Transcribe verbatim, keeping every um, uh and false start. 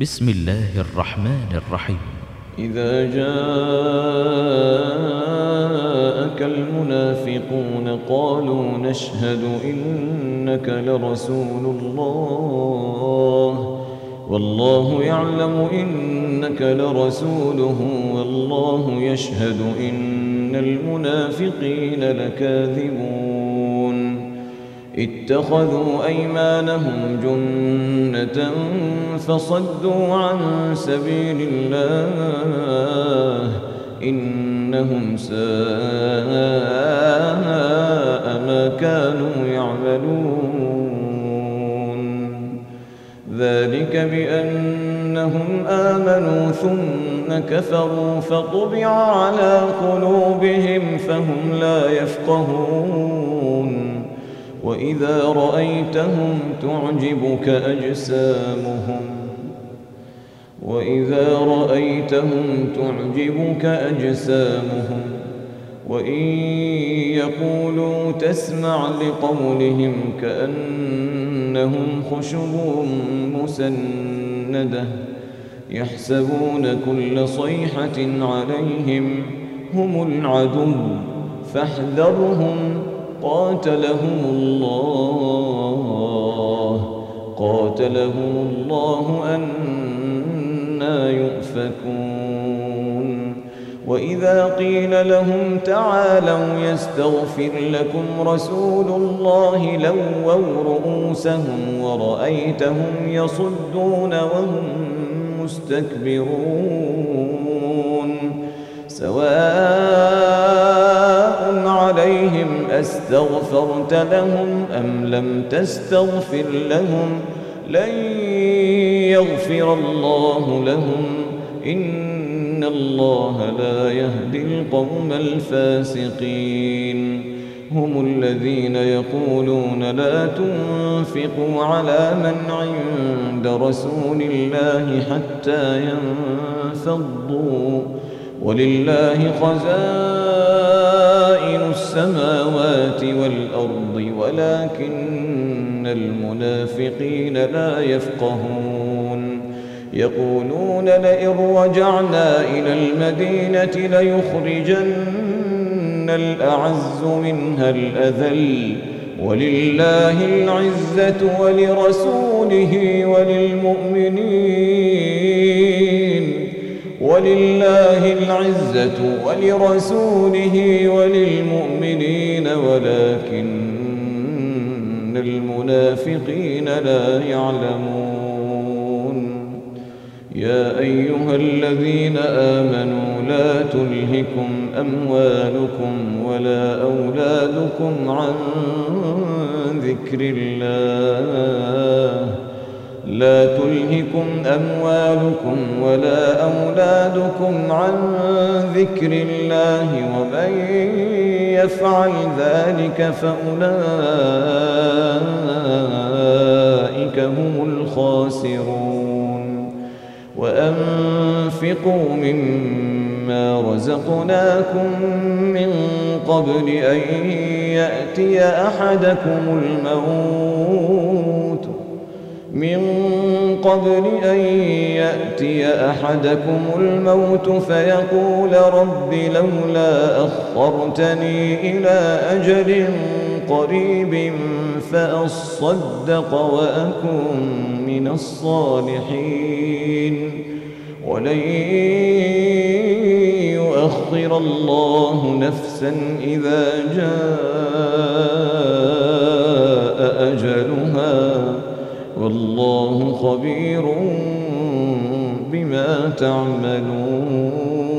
بسم الله الرحمن الرحيم. إذا جاءك المنافقون قالوا نشهد إنك لرسول الله والله يعلم إنك لرسوله والله يشهد إن المنافقين لكاذبون. اتخذوا أيمانهم جنة فصدوا عن سبيل الله إنهم ساء ما كانوا يعملون. ذلك بأنهم آمنوا ثم كفروا فطبع على قلوبهم فهم لا يفقهون. وإذا رأيتهم تعجبك أجسامهم وإذا رأيتهم تعجبك أجسامهم وإن يقولوا تسمع لقولهم كأنهم خشب مسندة يحسبون كل صيحة عليهم هم العدو فاحذرهم قاتلهم الله قاتلهم الله أنى يؤفكون. وإذا قيل لهم تعالوا يستغفر لكم رسول الله لووا رؤوسهم ورأيتهم يصدون وهم مستكبرون. سواء عليهم أستغفرت لهم أم لم تستغفر لهم لن يغفر الله لهم إن الله لا يهدي القوم الفاسقين. هم الذين يقولون لا تنفقوا على من عند رسول الله حتى ينفضوا ولله خزائن السماوات والأرض ولكن المنافقين لا يفقهون. يقولون لئن رجعنا إلى المدينة ليخرجن الأعز منها الأذل ولله العزة ولرسوله وللمؤمنين ولله العزة ولرسوله وللمؤمنين ولكن المنافقين لا يعلمون. يا أيها الذين آمنوا لا تلهكم أموالكم ولا أولادكم عن ذكر الله لا تلهكم أموالكم ولا أولادكم عن ذكر الله ومن يفعل ذلك فأولئك هم الخاسرون. وأنفقوا مما رزقناكم من قبل أن يأتي أحدكم الموت من قبل أن يأتي أحدكم الموت فيقول رب لولا أخرتني إلى أجل قريب فأصدق وأكن من الصالحين ولن يؤخر الله نفسا إذا جاء أجلها والله خبير بما تعملون.